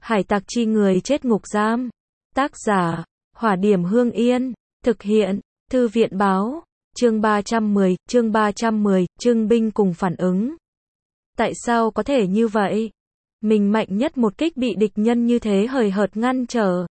Hải tặc chi người chết ngục giam. Tác giả, Hỏa Điểm Hương Yên. Thực hiện, Thư viện báo. Chương 310, Trương binh cùng phản ứng. Tại sao có thể như vậy? Mình mạnh nhất một kích bị địch nhân như thế hời hợt ngăn trở.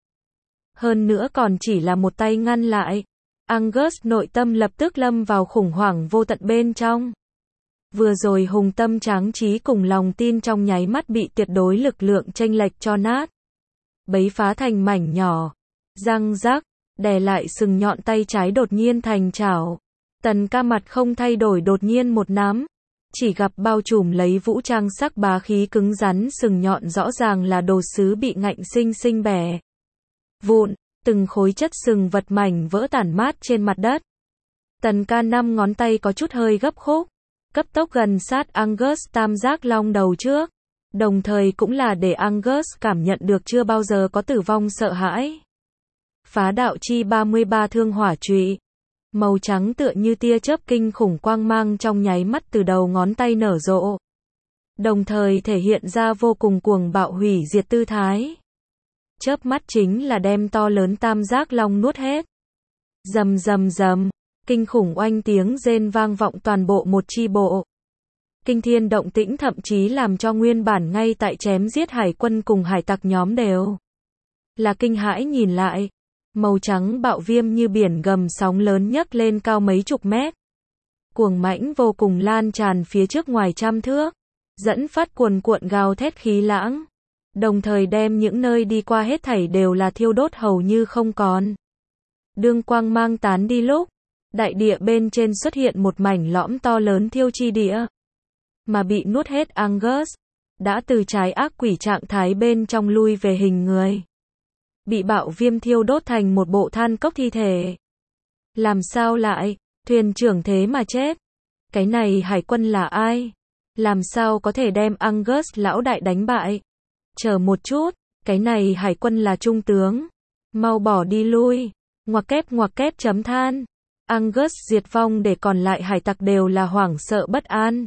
Hơn nữa còn chỉ là một tay ngăn lại. Angus nội tâm lập tức lâm vào khủng hoảng vô tận bên trong. Vừa rồi hùng tâm tráng trí cùng lòng tin trong nháy mắt bị tuyệt đối lực lượng chênh lệch cho nát. Bấy phá thành mảnh nhỏ. Răng rác, đè lại sừng nhọn tay trái đột nhiên thành chảo. Tần Ca mặt không thay đổi đột nhiên một nắm. Chỉ gặp bao trùm lấy vũ trang sắc bá khí cứng rắn sừng nhọn rõ ràng là đồ sứ bị ngạnh sinh sinh bẻ vụn, từng khối chất sừng vật mảnh vỡ tản mát trên mặt đất. Tần Ca năm ngón tay có chút hơi gấp khúc, cấp tốc gần sát Angus tam giác long đầu trước, đồng thời cũng là để Angus cảm nhận được chưa bao giờ có tử vong sợ hãi. Phá đạo chi 33 thương hỏa trụy, màu trắng tựa như tia chớp kinh khủng quang mang trong nháy mắt từ đầu ngón tay nở rộ, đồng thời thể hiện ra vô cùng cuồng bạo hủy diệt tư thái. Chớp mắt chính là đem to lớn tam giác long nuốt hết. Rầm rầm rầm, kinh khủng oanh tiếng rên vang vọng toàn bộ một chi bộ. Kinh thiên động tĩnh thậm chí làm cho nguyên bản ngay tại chém giết hải quân cùng hải tặc nhóm đều là kinh hãi nhìn lại. Màu trắng bạo viêm như biển gầm sóng lớn nhấc lên cao mấy chục mét. Cuồng mãnh vô cùng lan tràn phía trước ngoài trăm thước, dẫn phát cuồn cuộn gào thét khí lãng, đồng thời đem những nơi đi qua hết thảy đều là thiêu đốt hầu như không còn. Đương quang mang tán đi lúc, đại địa bên trên xuất hiện một mảnh lõm to lớn thiêu chi địa. Mà bị nuốt hết Angus, đã từ trái ác quỷ trạng thái bên trong lui về hình người. Bị bạo viêm thiêu đốt thành một bộ than cốc thi thể. Làm sao lại, thuyền trưởng thế mà chết? Cái này hải quân là ai? Làm sao có thể đem Angus lão đại đánh bại? Chờ một chút, cái này hải quân là trung tướng. Mau bỏ đi lui. Ngoặc kép chấm than. Angus diệt vong để còn lại hải tặc đều là hoảng sợ bất an.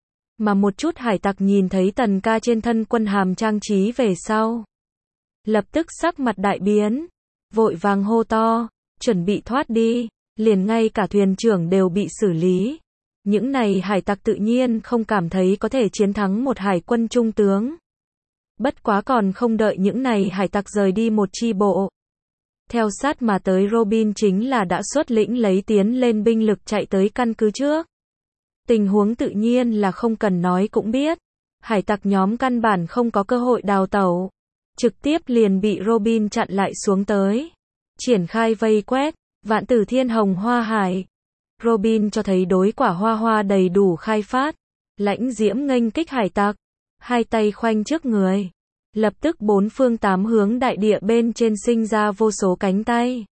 Mà một chút hải tặc nhìn thấy Tần Ca trên thân quân hàm trang trí về sau, lập tức sắc mặt đại biến, vội vàng hô to, chuẩn bị thoát đi, liền ngay cả thuyền trưởng đều bị xử lý. Những này hải tặc tự nhiên không cảm thấy có thể chiến thắng một hải quân trung tướng. Bất quá còn không đợi những này hải tặc rời đi một chi bộ. Theo sát mà tới Robin chính là đã xuất lĩnh lấy tiến lên binh lực chạy tới căn cứ trước. Tình huống tự nhiên là không cần nói cũng biết. Hải tặc nhóm căn bản không có cơ hội đào tẩu. Trực tiếp liền bị Robin chặn lại xuống tới. Triển khai vây quét, vạn tử thiên hồng hoa hải. Robin cho thấy đối quả hoa hoa đầy đủ khai phát. Lãnh diễm nghênh kích hải tặc. Hai tay khoanh trước người. Lập tức bốn phương tám hướng đại địa bên trên sinh ra vô số cánh tay.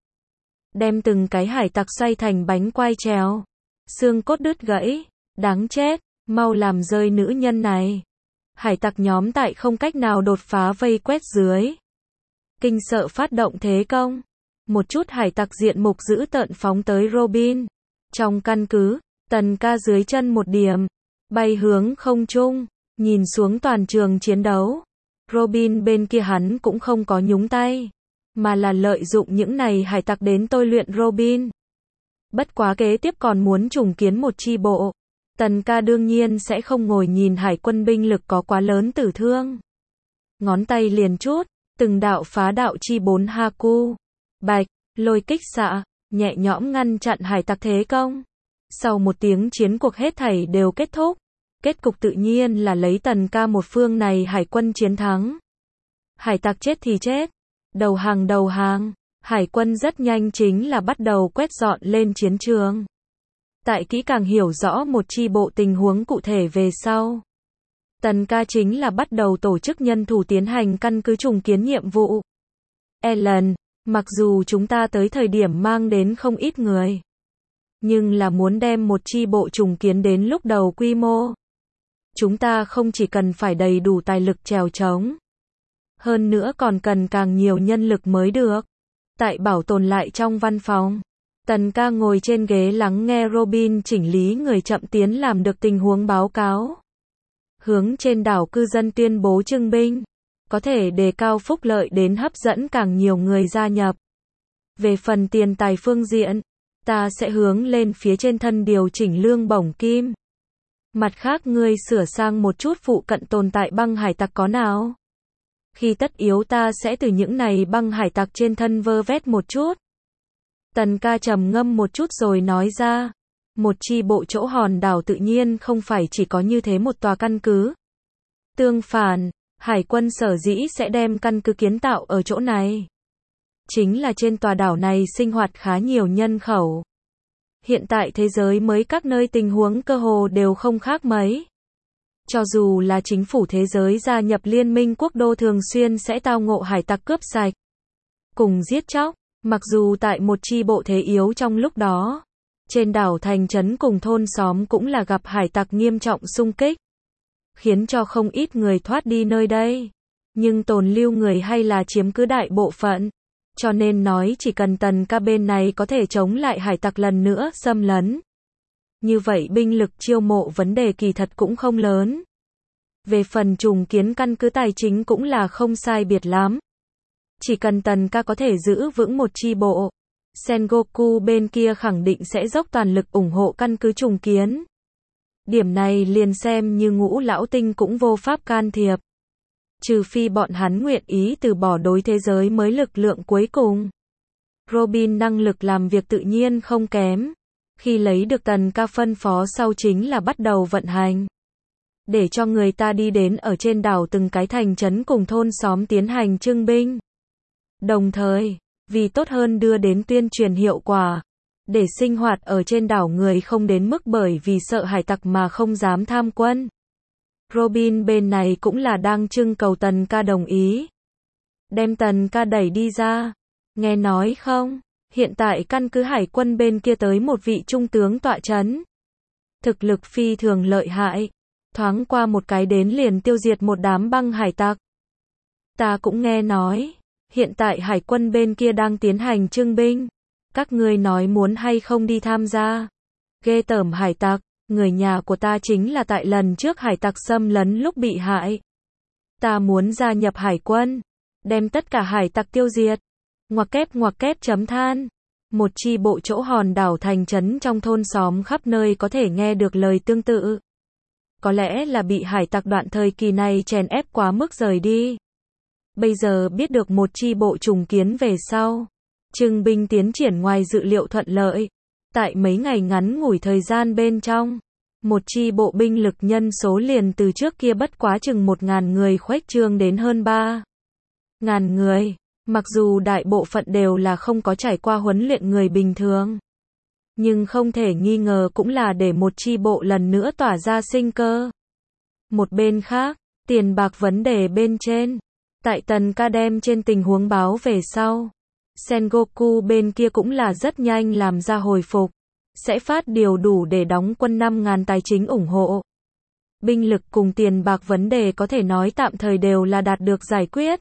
Đem từng cái hải tặc xoay thành bánh quai trèo. Xương cốt đứt gãy. Đáng chết, mau làm rơi nữ nhân này. Hải tặc nhóm tại không cách nào đột phá vây quét dưới. Kinh sợ phát động thế công. Một chút hải tặc diện mục dữ tợn phóng tới Robin. Trong căn cứ, Tần Ca dưới chân một điểm. Bay hướng không trung, nhìn xuống toàn trường chiến đấu. Robin bên kia hắn cũng không có nhúng tay. Mà là lợi dụng những này hải tặc đến tôi luyện Robin. Bất quá kế tiếp còn muốn trùng kiến một chi bộ. Tần Ca đương nhiên sẽ không ngồi nhìn hải quân binh lực có quá lớn tử thương. Ngón tay liền chút, từng đạo phá đạo chi 4 Haku. Bạch, lôi kích xạ, nhẹ nhõm ngăn chặn hải tặc thế công. Sau một tiếng chiến cuộc hết thảy đều kết thúc. Kết cục tự nhiên là lấy Tần Ca một phương này hải quân chiến thắng. Hải tặc chết thì chết. Đầu hàng. Hải quân rất nhanh chính là bắt đầu quét dọn lên chiến trường. Tại kỹ càng hiểu rõ một chi bộ tình huống cụ thể về sau. Tần Ca chính là bắt đầu tổ chức nhân thủ tiến hành căn cứ trùng kiến nhiệm vụ. Ellen, mặc dù chúng ta tới thời điểm mang đến không ít người, nhưng là muốn đem một chi bộ trùng kiến đến lúc đầu quy mô. Chúng ta không chỉ cần phải đầy đủ tài lực chèo chống, hơn nữa còn cần càng nhiều nhân lực mới được. Tại bảo tồn lại trong văn phòng, Tần Ca ngồi trên ghế lắng nghe Robin chỉnh lý người chậm tiến làm được tình huống báo cáo. Hướng trên đảo cư dân tuyên bố trưng binh. có thể đề cao phúc lợi đến hấp dẫn càng nhiều người gia nhập. Về phần tiền tài phương diện, ta sẽ hướng lên phía trên thân điều chỉnh lương bổng kim. Mặt khác ngươi sửa sang một chút phụ cận tồn tại băng hải tặc có nào? Khi tất yếu ta sẽ từ những này băng hải tặc trên thân vơ vét một chút. Tần ca trầm ngâm một chút rồi nói ra, một chi bộ chỗ hòn đảo tự nhiên không phải chỉ có như thế một tòa căn cứ. Tương phản, hải quân sở dĩ sẽ đem căn cứ kiến tạo ở chỗ này. Chính là trên tòa đảo này sinh hoạt khá nhiều nhân khẩu. Hiện tại thế giới mới các nơi tình huống cơ hồ đều không khác mấy. Cho dù là chính phủ thế giới gia nhập liên minh quốc đô thường xuyên sẽ tao ngộ hải tặc cướp sạch, cùng giết chóc, mặc dù tại một chi bộ thế yếu trong lúc đó, trên đảo thành trấn cùng thôn xóm cũng là gặp hải tặc nghiêm trọng xung kích, khiến cho không ít người thoát đi nơi đây, nhưng tồn lưu người hay là chiếm cứ đại bộ phận. Cho nên nói chỉ cần tần ca bên này có thể chống lại hải tặc lần nữa xâm lấn. Như vậy binh lực chiêu mộ vấn đề kỳ thật cũng không lớn. Về phần trùng kiến căn cứ tài chính cũng là không sai biệt lắm. Chỉ cần tần ca có thể giữ vững một chi bộ, Sengoku bên kia khẳng định sẽ dốc toàn lực ủng hộ căn cứ trùng kiến. Điểm này liền xem như Ngũ lão tinh cũng vô pháp can thiệp. Trừ phi bọn hắn nguyện ý từ bỏ đối thế giới mới lực lượng cuối cùng. Robin năng lực làm việc tự nhiên không kém. Khi lấy được tần ca phân phó sau chính là bắt đầu vận hành. Để cho người ta đi đến ở trên đảo từng cái thành trấn cùng thôn xóm tiến hành trưng binh. Đồng thời, vì tốt hơn đưa đến tuyên truyền hiệu quả, để sinh hoạt ở trên đảo người không đến mức bởi vì sợ hải tặc mà không dám tham quân. Robin bên này cũng là đang trưng cầu tần ca đồng ý. Đem tần ca đẩy đi ra. Nghe nói không, hiện tại căn cứ hải quân bên kia tới một vị trung tướng tọa trấn. Thực lực phi thường lợi hại. Thoáng qua một cái đến liền tiêu diệt một đám băng hải tặc. Ta cũng nghe nói, hiện tại hải quân bên kia đang tiến hành trưng binh. Các ngươi nói muốn hay không đi tham gia. Ghê tởm hải tặc. Người nhà của ta chính là tại lần trước hải tặc xâm lấn lúc bị hại. Ta muốn gia nhập hải quân, đem tất cả hải tặc tiêu diệt. Ngoặc kép chấm than. Một chi bộ chỗ hòn đảo thành trấn trong thôn xóm khắp nơi có thể nghe được lời tương tự. Có lẽ là bị hải tặc đoạn thời kỳ này chèn ép quá mức rời đi. Bây giờ biết được một chi bộ trùng kiến về sau. Trưng binh tiến triển ngoài dự liệu thuận lợi. Tại mấy ngày ngắn ngủi thời gian bên trong, một chi bộ binh lực nhân số liền từ trước kia bất quá chừng 1.000 người khuếch trương đến hơn 3.000 người. Mặc dù đại bộ phận đều là không có trải qua huấn luyện người bình thường, nhưng không thể nghi ngờ cũng là để một chi bộ lần nữa tỏa ra sinh cơ. Một bên khác, tiền bạc vấn đề bên trên, tại tần ca đem trên tình huống báo về sau. Sengoku bên kia cũng là rất nhanh làm ra hồi phục, sẽ phát điều đủ để đóng quân 5.000 tài chính ủng hộ. Binh lực cùng tiền bạc vấn đề có thể nói tạm thời đều là đạt được giải quyết.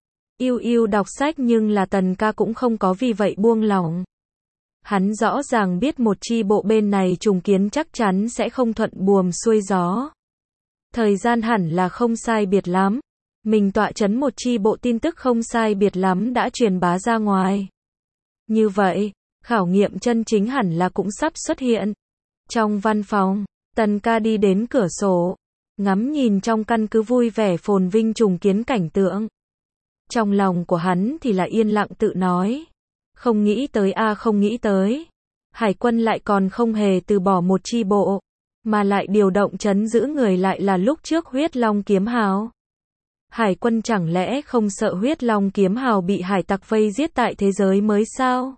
Yêu đọc sách nhưng là tần ca cũng không có vì vậy buông lỏng. Hắn rõ ràng biết một chi bộ bên này trùng kiến chắc chắn sẽ không thuận buồm xuôi gió. Thời gian hẳn là không sai biệt lắm. Mình tọa chấn một chi bộ tin tức không sai biệt lắm đã truyền bá ra ngoài. Như vậy, khảo nghiệm chân chính hẳn là cũng sắp xuất hiện. Trong văn phòng, tần ca đi đến cửa sổ, ngắm nhìn trong căn cứ vui vẻ phồn vinh trùng kiến cảnh tượng. Trong lòng của hắn thì là yên lặng tự nói. Không nghĩ tới không nghĩ tới. Hải quân lại còn không hề từ bỏ một chi bộ, mà lại điều động trấn giữ người lại là lúc trước huyết long kiếm hào. Hải quân chẳng lẽ không sợ huyết long kiếm hào bị hải tặc vây giết tại thế giới mới sao?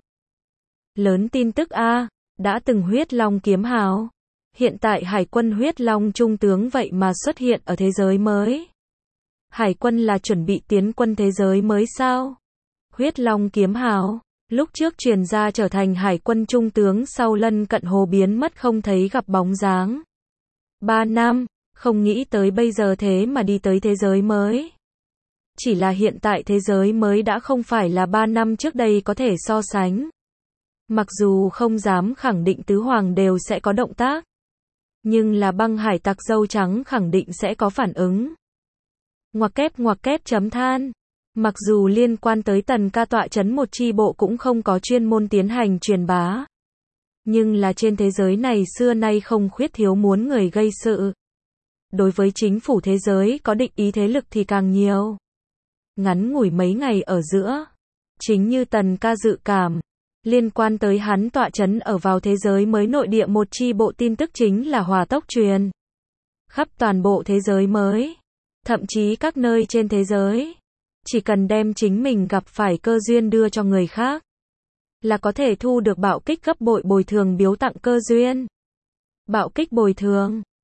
Lớn tin tức đã từng huyết long kiếm hào. Hiện tại hải quân huyết long trung tướng vậy mà xuất hiện ở thế giới mới. Hải quân là chuẩn bị tiến quân thế giới mới sao? Huyết long kiếm hào, lúc trước truyền ra trở thành hải quân trung tướng sau lân cận hồ biến mất không thấy gặp bóng dáng. 3 năm. Không nghĩ tới bây giờ thế mà đi tới thế giới mới. Chỉ là hiện tại thế giới mới đã không phải là 3 năm trước đây có thể so sánh. Mặc dù không dám khẳng định tứ hoàng đều sẽ có động tác, nhưng là băng hải tặc dâu trắng khẳng định sẽ có phản ứng. Ngoặc kép chấm than. Mặc dù liên quan tới Tần ca tọa trấn một chi bộ cũng không có chuyên môn tiến hành truyền bá. Nhưng là trên thế giới này xưa nay không khuyết thiếu muốn người gây sự. Đối với chính phủ thế giới có định ý thế lực thì càng nhiều. Ngắn ngủi mấy ngày ở giữa. Chính như Tần ca dự cảm. Liên quan tới hắn tọa trấn ở vào thế giới mới nội địa một chi bộ tin tức chính là hỏa tốc truyền. Khắp toàn bộ thế giới mới. Thậm chí các nơi trên thế giới. Chỉ cần đem chính mình gặp phải cơ duyên đưa cho người khác. Là có thể thu được bạo kích gấp bội bồi thường biếu tặng cơ duyên. Bạo kích bồi thường.